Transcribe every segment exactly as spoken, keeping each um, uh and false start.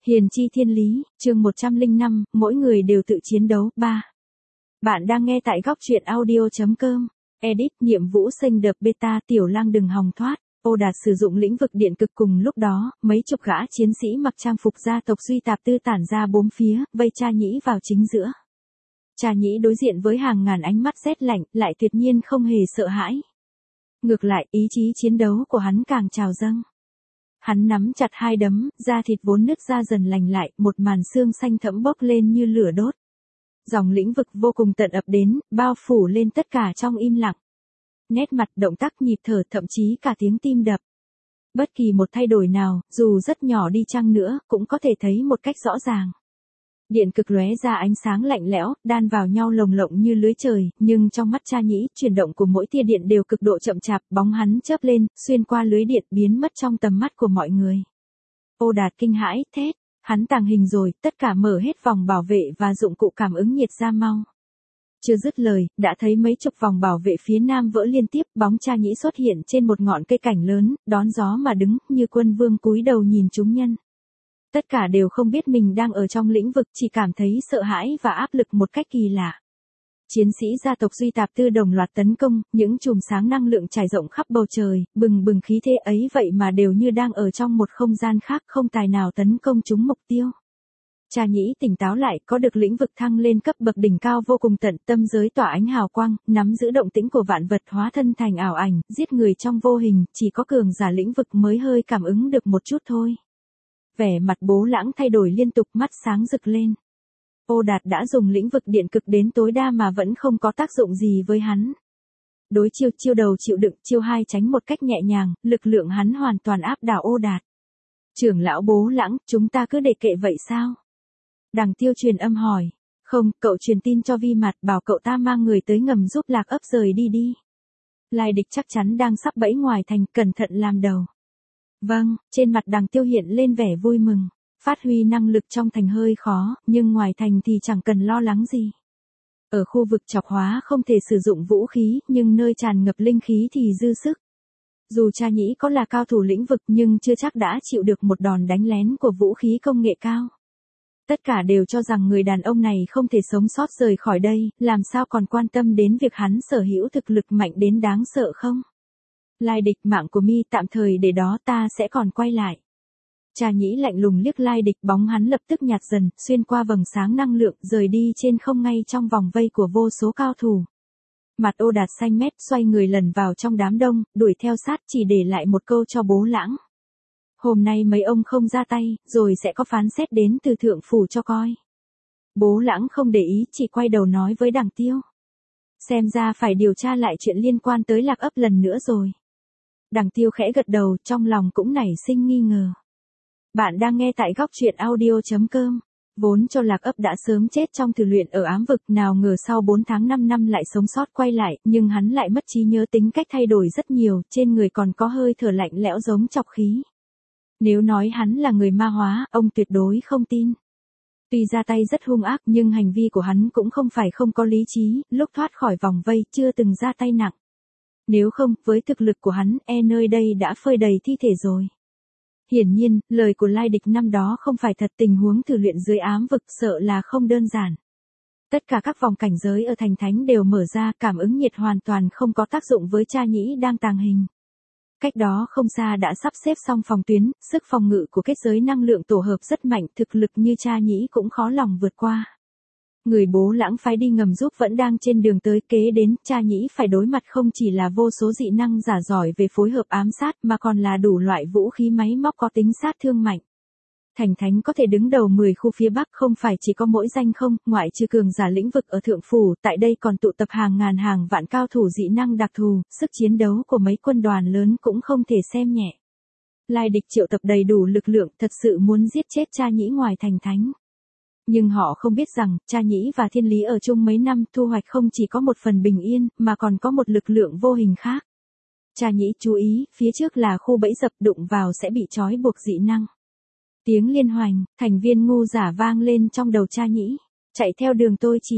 Hiền chi thiên lý, chương một trăm lẻ năm, mỗi người đều tự chiến đấu, ba. Bạn đang nghe tại góc truyện audio.com. Edit, nhiệm vụ xanh đợp beta, tiểu lang đừng hòng thoát. Ô Đạt sử dụng lĩnh vực điện cực cùng lúc đó, mấy chục gã chiến sĩ mặc trang phục gia tộc Duy Tạp Tư tản ra bốn phía, vây Cha Nhĩ vào chính giữa. Cha Nhĩ đối diện với hàng ngàn ánh mắt rét lạnh, lại tuyệt nhiên không hề sợ hãi. Ngược lại, ý chí chiến đấu của hắn càng trào dâng. Hắn nắm chặt hai đấm, da thịt vốn nứt ra dần lành lại, một màn xương xanh thẫm bốc lên như lửa đốt. Dòng lĩnh vực vô cùng tận ập đến, bao phủ lên tất cả trong im lặng. Nét mặt, động tác, nhịp thở, thậm chí cả tiếng tim đập. Bất kỳ một thay đổi nào, dù rất nhỏ đi chăng nữa, cũng có thể thấy một cách rõ ràng. Điện cực lóe ra ánh sáng lạnh lẽo, đan vào nhau lồng lộng như lưới trời, nhưng trong mắt Cha Nhĩ, chuyển động của mỗi tia điện đều cực độ chậm chạp, bóng hắn chớp lên, xuyên qua lưới điện, biến mất trong tầm mắt của mọi người. Ô Đạt kinh hãi, thét, hắn tàng hình rồi, tất cả mở hết vòng bảo vệ và dụng cụ cảm ứng nhiệt ra mau. Chưa dứt lời, đã thấy mấy chục vòng bảo vệ phía nam vỡ liên tiếp, bóng Cha Nhĩ xuất hiện trên một ngọn cây cảnh lớn, đón gió mà đứng, như quân vương cúi đầu nhìn chúng nhân. Tất cả đều không biết mình đang ở trong lĩnh vực, chỉ cảm thấy sợ hãi và áp lực một cách kỳ lạ. Chiến sĩ gia tộc Duy Tạp Tư đồng loạt tấn công, những chùm sáng năng lượng trải rộng khắp bầu trời, bừng bừng khí thế ấy vậy mà đều như đang ở trong một không gian khác, không tài nào tấn công trúng mục tiêu. Cha Nhĩ tỉnh táo lại, có được lĩnh vực thăng lên cấp bậc đỉnh cao vô cùng tận, tâm giới tỏa ánh hào quang, nắm giữ động tĩnh của vạn vật, hóa thân thành ảo ảnh, giết người trong vô hình, chỉ có cường giả lĩnh vực mới hơi cảm ứng được một chút thôi. Vẻ mặt Bố Lãng thay đổi liên tục, mắt sáng rực lên. Ô Đạt đã dùng lĩnh vực điện cực đến tối đa mà vẫn không có tác dụng gì với hắn. Đối chiêu, chiêu đầu chịu đựng, chiêu hai tránh một cách nhẹ nhàng, lực lượng hắn hoàn toàn áp đảo Ô Đạt. Trưởng lão Bố Lãng, chúng ta cứ để kệ vậy sao? Đằng Tiêu truyền âm hỏi. Không, cậu truyền tin cho Vi Mặt, bảo cậu ta mang người tới ngầm giúp Lạc Ấp rời đi đi. Lai địch chắc chắn đang sắp bẫy ngoài thành, cẩn thận làm đầu. Vâng, trên mặt Đằng Tiêu hiện lên vẻ vui mừng. Phát huy năng lực trong thành hơi khó, nhưng ngoài thành thì chẳng cần lo lắng gì. Ở khu vực chọc hóa không thể sử dụng vũ khí, nhưng nơi tràn ngập linh khí thì dư sức. Dù Cha Nhĩ có là cao thủ lĩnh vực nhưng chưa chắc đã chịu được một đòn đánh lén của vũ khí công nghệ cao. Tất cả đều cho rằng người đàn ông này không thể sống sót rời khỏi đây, làm sao còn quan tâm đến việc hắn sở hữu thực lực mạnh đến đáng sợ không? Lai địch, mạng của mi tạm thời để đó, ta sẽ còn quay lại. Cha Nhĩ lạnh lùng liếc Lai địch, bóng hắn lập tức nhạt dần, xuyên qua vầng sáng năng lượng, rời đi trên không ngay trong vòng vây của vô số cao thủ. Mặt Ô Đạt xanh mét, xoay người lần vào trong đám đông, đuổi theo sát, chỉ để lại một câu cho Bố Lãng. Hôm nay mấy ông không ra tay, rồi sẽ có phán xét đến từ thượng phủ cho coi. Bố Lãng không để ý, chỉ quay đầu nói với Đằng Tiêu. Xem ra phải điều tra lại chuyện liên quan tới Lạc Ấp lần nữa rồi. Đằng Tiêu khẽ gật đầu, trong lòng cũng nảy sinh nghi ngờ. Bạn đang nghe tại góc truyện audio.com. Vốn cho Lạc Ấp đã sớm chết trong thử luyện ở ám vực, nào ngờ sau bốn tháng năm năm lại sống sót quay lại, nhưng hắn lại mất trí nhớ, tính cách thay đổi rất nhiều, trên người còn có hơi thở lạnh lẽo giống chọc khí. Nếu nói hắn là người ma hóa, ông tuyệt đối không tin. Tuy ra tay rất hung ác nhưng hành vi của hắn cũng không phải không có lý trí, lúc thoát khỏi vòng vây chưa từng ra tay nặng. Nếu không, với thực lực của hắn, e nơi đây đã phơi đầy thi thể rồi. Hiển nhiên, lời của Lai địch năm đó không phải thật, tình huống thử luyện dưới ám vực sợ là không đơn giản. Tất cả các vòng cảnh giới ở thành thánh đều mở ra, cảm ứng nhiệt hoàn toàn không có tác dụng với Cha Nhĩ đang tàng hình. Cách đó không xa đã sắp xếp xong phòng tuyến, sức phòng ngự của kết giới năng lượng tổ hợp rất mạnh, thực lực như Cha Nhĩ cũng khó lòng vượt qua. Người Bố Lãng phái đi ngầm giúp vẫn đang trên đường tới, kế đến, Cha Nhĩ phải đối mặt không chỉ là vô số dị năng giả giỏi về phối hợp ám sát mà còn là đủ loại vũ khí máy móc có tính sát thương mạnh. Thành thánh có thể đứng đầu mười khu phía Bắc không phải chỉ có mỗi danh không, ngoại trừ cường giả lĩnh vực ở thượng phủ, tại đây còn tụ tập hàng ngàn hàng vạn cao thủ dị năng đặc thù, sức chiến đấu của mấy quân đoàn lớn cũng không thể xem nhẹ. Lai địch triệu tập đầy đủ lực lượng, thật sự muốn giết chết Cha Nhĩ ngoài thành thánh. Nhưng họ không biết rằng, Cha Nhĩ và Thiên Lý ở chung mấy năm, thu hoạch không chỉ có một phần bình yên, mà còn có một lực lượng vô hình khác. Cha Nhĩ chú ý, phía trước là khu bẫy dập, đụng vào sẽ bị trói buộc dị năng. Tiếng liên hoành, thành viên ngu giả vang lên trong đầu Cha Nhĩ. Chạy theo đường tôi chỉ.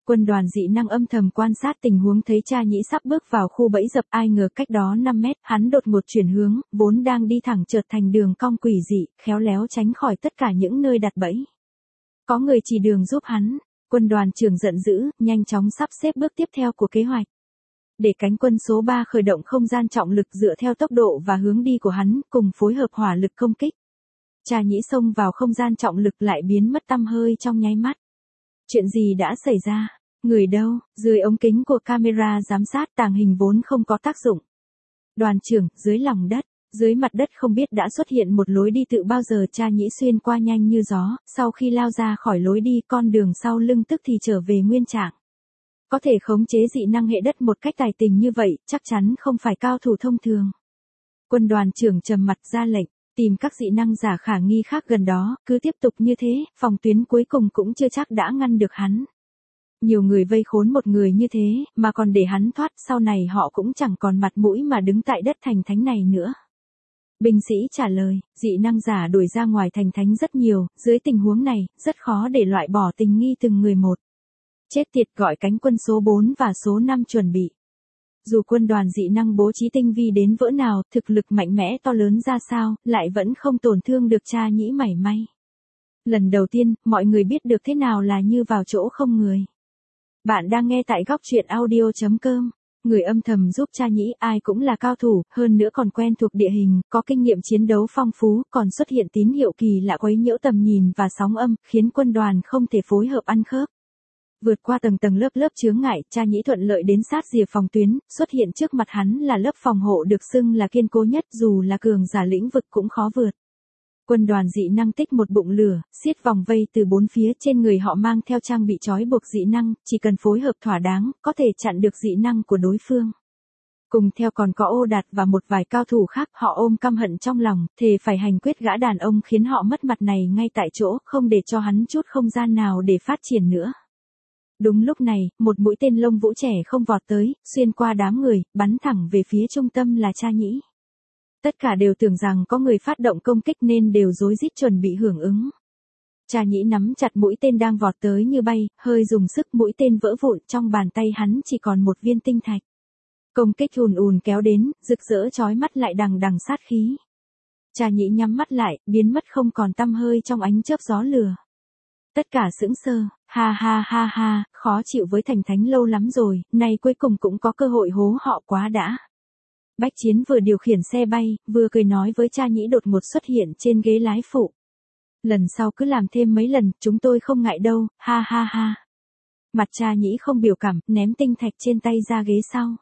Quân đoàn dị năng âm thầm quan sát tình huống thấy cha nhĩ sắp bước vào khu bẫy dập, ai ngờ cách đó năm mét, hắn đột ngột chuyển hướng, vốn đang đi thẳng chợt thành đường cong quỷ dị, khéo léo tránh khỏi tất cả những nơi đặt bẫy. Có người chỉ đường giúp hắn, quân đoàn trưởng giận dữ, nhanh chóng sắp xếp bước tiếp theo của kế hoạch. Để cánh quân số ba khởi động không gian trọng lực dựa theo tốc độ và hướng đi của hắn, cùng phối hợp hỏa lực công kích. Cha nhĩ xông vào không gian trọng lực lại biến mất tăm hơi trong nháy mắt. Chuyện gì đã xảy ra? Người đâu? Dưới ống kính của camera giám sát tàng hình vốn không có tác dụng. Đoàn trưởng, dưới lòng đất, dưới mặt đất không biết đã xuất hiện một lối đi tự bao giờ cha nhĩ xuyên qua nhanh như gió, sau khi lao ra khỏi lối đi con đường sau lưng tức thì trở về nguyên trạng. Có thể khống chế dị năng hệ đất một cách tài tình như vậy, chắc chắn không phải cao thủ thông thường. Quân đoàn trưởng trầm mặt ra lệnh, tìm các dị năng giả khả nghi khác gần đó, cứ tiếp tục như thế, phòng tuyến cuối cùng cũng chưa chắc đã ngăn được hắn. Nhiều người vây khốn một người như thế, mà còn để hắn thoát, sau này họ cũng chẳng còn mặt mũi mà đứng tại đất thành thánh này nữa. Binh sĩ trả lời, dị năng giả đuổi ra ngoài thành thánh rất nhiều, dưới tình huống này, rất khó để loại bỏ tình nghi từng người một. Chết tiệt, gọi cánh quân số bốn và số năm chuẩn bị. Dù quân đoàn dị năng bố trí tinh vi đến vỡ nào, thực lực mạnh mẽ to lớn ra sao, lại vẫn không tổn thương được cha nhĩ mảy may. Lần đầu tiên, mọi người biết được thế nào là như vào chỗ không người. Bạn đang nghe tại góc truyện audio chấm com. Người âm thầm giúp cha nhĩ ai cũng là cao thủ, hơn nữa còn quen thuộc địa hình, có kinh nghiệm chiến đấu phong phú, còn xuất hiện tín hiệu kỳ lạ quấy nhiễu tầm nhìn và sóng âm, khiến quân đoàn không thể phối hợp ăn khớp. Vượt qua tầng tầng lớp lớp chướng ngại, cha nhĩ thuận lợi đến sát rìa phòng tuyến, xuất hiện trước mặt hắn là lớp phòng hộ được xưng là kiên cố nhất, dù là cường giả lĩnh vực cũng khó vượt. Quân đoàn dị năng tích một bụng lửa, xiết vòng vây từ bốn phía, trên người họ mang theo trang bị trói buộc dị năng, chỉ cần phối hợp thỏa đáng, có thể chặn được dị năng của đối phương. Cùng theo còn có Ô Đạt và một vài cao thủ khác, họ ôm căm hận trong lòng, thề phải hành quyết gã đàn ông khiến họ mất mặt này ngay tại chỗ, không để cho hắn chút không gian nào để phát triển nữa. Đúng lúc này, một mũi tên lông vũ trẻ không vọt tới, xuyên qua đám người, bắn thẳng về phía trung tâm là cha nhĩ. Tất cả đều tưởng rằng có người phát động công kích nên đều rối rít chuẩn bị hưởng ứng. Cha nhĩ nắm chặt mũi tên đang vọt tới như bay, hơi dùng sức mũi tên vỡ vụn, trong bàn tay hắn chỉ còn một viên tinh thạch. Công kích ùn ùn kéo đến, rực rỡ chói mắt lại đằng đằng sát khí. Cha nhĩ nhắm mắt lại, biến mất không còn tăm hơi trong ánh chớp gió lửa. Tất cả sững sờ, ha ha ha ha, khó chịu với thành thánh lâu lắm rồi, nay cuối cùng cũng có cơ hội hố họ quá đã. Bách Chiến vừa điều khiển xe bay, vừa cười nói với cha nhĩ đột ngột xuất hiện trên ghế lái phụ. Lần sau cứ làm thêm mấy lần, chúng tôi không ngại đâu, ha ha ha. Mặt cha nhĩ không biểu cảm, ném tinh thạch trên tay ra ghế sau.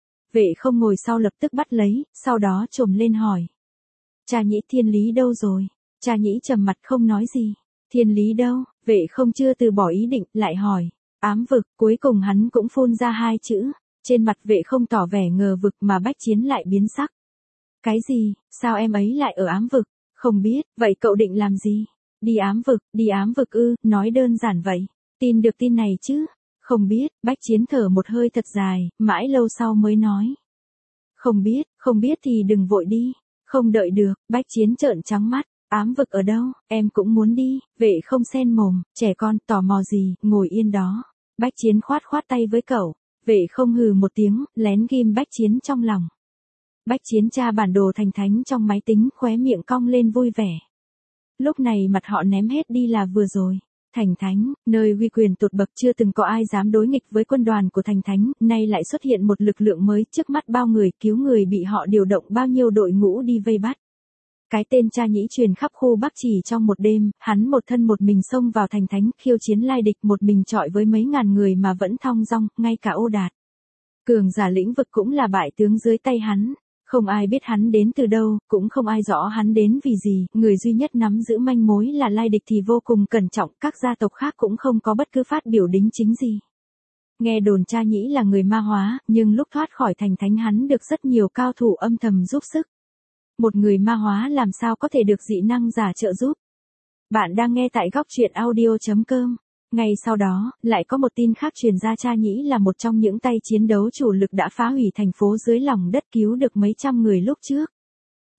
Vệ không ngồi sau lập tức bắt lấy, sau đó trồm lên hỏi. Cha nhĩ Thiên Lý đâu rồi? Cha nhĩ trầm mặt không nói gì. Thiên Lý đâu? Vệ không chưa từ bỏ ý định, lại hỏi. Ám vực, cuối cùng hắn cũng phun ra hai chữ. Trên mặt Vệ không tỏ vẻ ngờ vực mà Bách Chiến lại biến sắc. Cái gì, sao em ấy lại ở ám vực? Không biết, vậy cậu định làm gì? Đi ám vực, đi ám vực ư, nói đơn giản vậy. Tin được tin này chứ? Không biết, Bách Chiến thở một hơi thật dài, mãi lâu sau mới nói. Không biết, không biết thì đừng vội đi. Không đợi được, Bách Chiến trợn trắng mắt. Ám vực ở đâu, em cũng muốn đi. Vệ không sen mồm, trẻ con, tò mò gì, ngồi yên đó. Bách Chiến khoát khoát tay với cậu. Vệ không hừ một tiếng, lén ghim Bách Chiến trong lòng. Bách Chiến tra bản đồ thành thánh trong máy tính, khóe miệng cong lên vui vẻ. Lúc này mặt họ ném hết đi là vừa rồi. Thành thánh, nơi uy quyền tột bậc, chưa từng có ai dám đối nghịch với quân đoàn của thành thánh, nay lại xuất hiện một lực lượng mới trước mắt bao người, cứu người bị họ điều động bao nhiêu đội ngũ đi vây bắt. Cái tên cha nhĩ truyền khắp khu Bắc chỉ trong một đêm, hắn một thân một mình xông vào thành thánh, khiêu chiến lai địch, một mình chọi với mấy ngàn người mà vẫn thong dong, ngay cả Ô Đạt. Cường giả lĩnh vực cũng là bại tướng dưới tay hắn. Không ai biết hắn đến từ đâu, cũng không ai rõ hắn đến vì gì, người duy nhất nắm giữ manh mối là lai địch thì vô cùng cẩn trọng, các gia tộc khác cũng không có bất cứ phát biểu đính chính gì. Nghe đồn cha nhĩ là người ma hóa, nhưng lúc thoát khỏi thành thánh hắn được rất nhiều cao thủ âm thầm giúp sức. Một người ma hóa làm sao có thể được dị năng giả trợ giúp. Bạn đang nghe tại góc truyện audio chấm com. Ngay sau đó, lại có một tin khác truyền ra, cha nhĩ là một trong những tay chiến đấu chủ lực đã phá hủy thành phố dưới lòng đất, cứu được mấy trăm người lúc trước.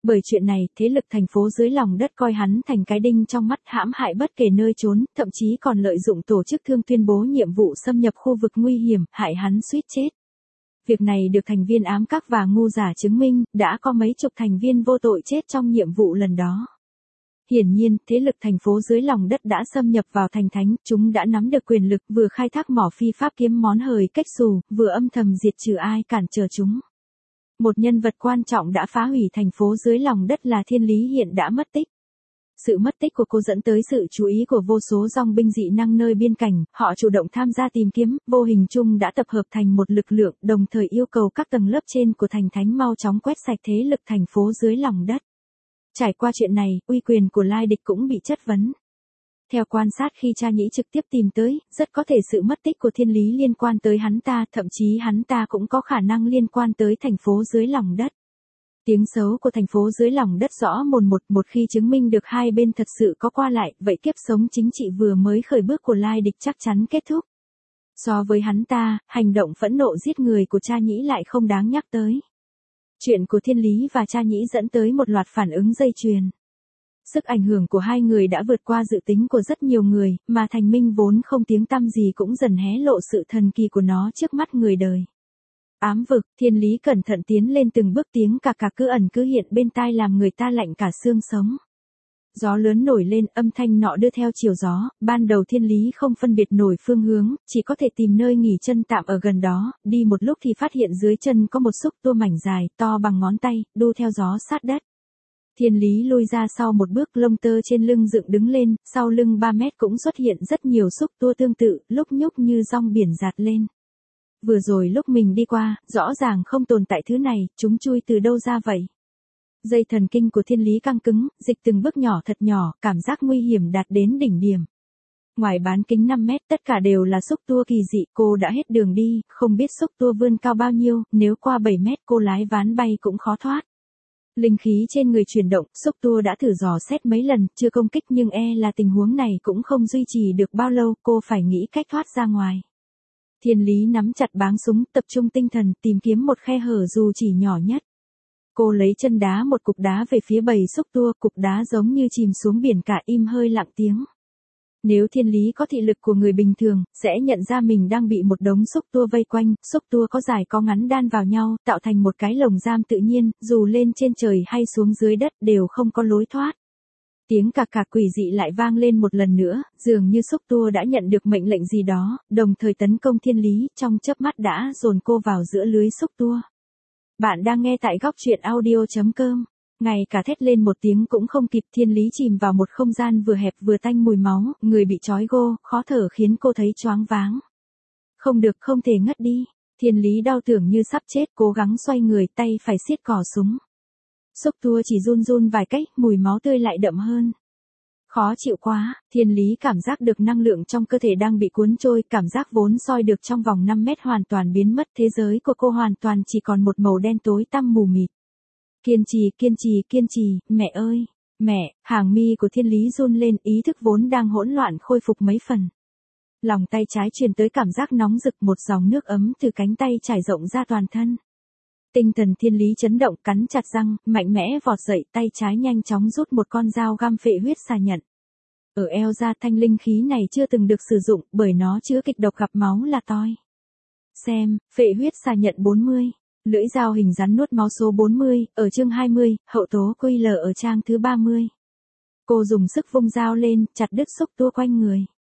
Bởi chuyện này, thế lực thành phố dưới lòng đất coi hắn thành cái đinh trong mắt, hãm hại bất kể nơi trốn, thậm chí còn lợi dụng tổ chức thương tuyên bố nhiệm vụ xâm nhập khu vực nguy hiểm, hại hắn suýt chết. Việc này được thành viên ám các và ngu giả chứng minh, đã có mấy chục thành viên vô tội chết trong nhiệm vụ lần đó. Hiển nhiên, thế lực thành phố dưới lòng đất đã xâm nhập vào thành thánh, chúng đã nắm được quyền lực, vừa khai thác mỏ phi pháp kiếm món hời cách xù, vừa âm thầm diệt trừ ai cản trở chúng. Một nhân vật quan trọng đã phá hủy thành phố dưới lòng đất là Thiên Lý hiện đã mất tích. Sự mất tích của cô dẫn tới sự chú ý của vô số dòng binh dị năng nơi biên cảnh, họ chủ động tham gia tìm kiếm, vô hình chung đã tập hợp thành một lực lượng, đồng thời yêu cầu các tầng lớp trên của thành thánh mau chóng quét sạch thế lực thành phố dưới lòng đất. Trải qua chuyện này, uy quyền của Lai Địch cũng bị chất vấn. Theo quan sát khi cha nhĩ trực tiếp tìm tới, rất có thể sự mất tích của Thiên Lý liên quan tới hắn ta, thậm chí hắn ta cũng có khả năng liên quan tới thành phố dưới lòng đất. Tiếng xấu của thành phố dưới lòng đất rõ mồn một, một khi chứng minh được hai bên thật sự có qua lại, vậy kiếp sống chính trị vừa mới khởi bước của Lai Địch chắc chắn kết thúc. So với hắn ta, hành động phẫn nộ giết người của cha nhĩ lại không đáng nhắc tới. Chuyện của Thiên Lý và cha nhĩ dẫn tới một loạt phản ứng dây chuyền. Sức ảnh hưởng của hai người đã vượt qua dự tính của rất nhiều người, mà Thành Minh vốn không tiếng tăm gì cũng dần hé lộ sự thần kỳ của nó trước mắt người đời. Ám vực, Thiên Lý cẩn thận tiến lên từng bước, tiếng cà cà cứ ẩn cứ hiện bên tai làm người ta lạnh cả xương sống. Gió lớn nổi lên, âm thanh nọ đưa theo chiều gió, ban đầu Thiên Lý không phân biệt nổi phương hướng, chỉ có thể tìm nơi nghỉ chân tạm ở gần đó, đi một lúc thì phát hiện dưới chân có một xúc tua mảnh dài, to bằng ngón tay, đu theo gió sát đất. Thiên Lý lui ra sau một bước, lông tơ trên lưng dựng đứng lên, sau lưng ba mét cũng xuất hiện rất nhiều xúc tua tương tự, lúc nhúc như rong biển giạt lên. Vừa rồi lúc mình đi qua, rõ ràng không tồn tại thứ này, chúng chui từ đâu ra vậy? Dây thần kinh của Thiên Lý căng cứng, dịch từng bước nhỏ thật nhỏ, cảm giác nguy hiểm đạt đến đỉnh điểm. Ngoài bán kính năm mét tất cả đều là xúc tua kỳ dị, cô đã hết đường đi, không biết xúc tua vươn cao bao nhiêu, nếu qua bảy mét cô lái ván bay cũng khó thoát. Linh khí trên người chuyển động, xúc tua đã thử dò xét mấy lần, chưa công kích nhưng e là tình huống này cũng không duy trì được bao lâu, cô phải nghĩ cách thoát ra ngoài. Thiên Lý nắm chặt báng súng, tập trung tinh thần, tìm kiếm một khe hở dù chỉ nhỏ nhất. Cô lấy chân đá một cục đá về phía bầy xúc tua, cục đá giống như chìm xuống biển cả, im hơi lặng tiếng. Nếu Thiên Lý có thị lực của người bình thường, sẽ nhận ra mình đang bị một đống xúc tua vây quanh, xúc tua có dài có ngắn đan vào nhau, tạo thành một cái lồng giam tự nhiên, dù lên trên trời hay xuống dưới đất đều không có lối thoát. Tiếng cạc cạc quỷ dị lại vang lên một lần nữa, dường như xúc tua đã nhận được mệnh lệnh gì đó, đồng thời tấn công Thiên Lý, trong chớp mắt đã dồn cô vào giữa lưới xúc tua. Bạn đang nghe tại góc truyện audio chấm com. Ngay cả thét lên một tiếng cũng không kịp, Thiên Lý chìm vào một không gian vừa hẹp vừa tanh mùi máu, người bị trói gô, khó thở khiến cô thấy choáng váng. Không được, không thể ngất đi. Thiên Lý đau tưởng như sắp chết, cố gắng xoay người, tay phải siết cò súng. Xúc tua chỉ run run vài cách, mùi máu tươi lại đậm hơn. Khó chịu quá, Thiên Lý cảm giác được năng lượng trong cơ thể đang bị cuốn trôi, cảm giác vốn soi được trong vòng năm mét hoàn toàn biến mất, thế giới của cô hoàn toàn chỉ còn một màu đen tối tăm mù mịt. Kiên trì, kiên trì, kiên trì, mẹ ơi, mẹ, hàng mi của Thiên Lý run lên, ý thức vốn đang hỗn loạn khôi phục mấy phần. Lòng tay trái truyền tới cảm giác nóng rực, một dòng nước ấm từ cánh tay trải rộng ra toàn thân. Tinh thần Thiên Lý chấn động, cắn chặt răng, mạnh mẽ vọt dậy, tay trái nhanh chóng rút một con dao găm phệ huyết xà nhận. Ở eo ra, thanh linh khí này chưa từng được sử dụng, bởi nó chứa kịch độc gặp máu là toi. Xem, phệ huyết xà nhận bốn mươi. Lưỡi dao hình rắn nuốt máu số bốn mươi, ở chương hai mươi, hậu tố quy lờ ở trang thứ ba mươi. Cô dùng sức vung dao lên, chặt đứt xúc tua quanh người.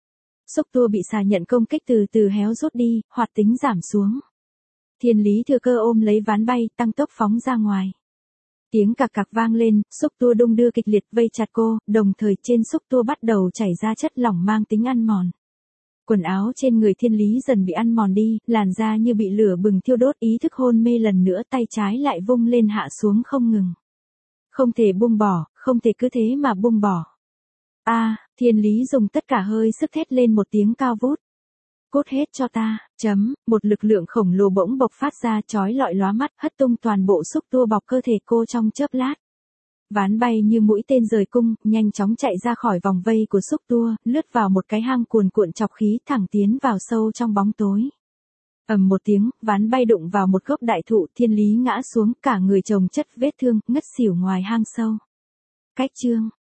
Xúc tua bị xà nhận công kích từ từ héo rút đi, hoạt tính giảm xuống. Thiên Lý thừa cơ ôm lấy ván bay, tăng tốc phóng ra ngoài. Tiếng cạc cạc vang lên, xúc tua đung đưa kịch liệt vây chặt cô, đồng thời trên xúc tua bắt đầu chảy ra chất lỏng mang tính ăn mòn. Quần áo trên người Thiên Lý dần bị ăn mòn đi, làn da như bị lửa bừng thiêu đốt, ý thức hôn mê lần nữa, tay trái lại vung lên hạ xuống không ngừng. Không thể buông bỏ, không thể cứ thế mà buông bỏ. A, à, Thiên Lý dùng tất cả hơi sức thét lên một tiếng cao vút. Cút hết cho ta, chấm, một lực lượng khổng lồ bỗng bộc phát ra, chói lọi lóa mắt, hất tung toàn bộ xúc tua bọc cơ thể cô trong chớp lát. Ván bay như mũi tên rời cung, nhanh chóng chạy ra khỏi vòng vây của xúc tua, lướt vào một cái hang cuồn cuộn chọc khí, thẳng tiến vào sâu trong bóng tối. Ầm một tiếng, ván bay đụng vào một gốc đại thụ, Thiên Lý ngã xuống, cả người chồng chất vết thương, ngất xỉu ngoài hang sâu. Cách chương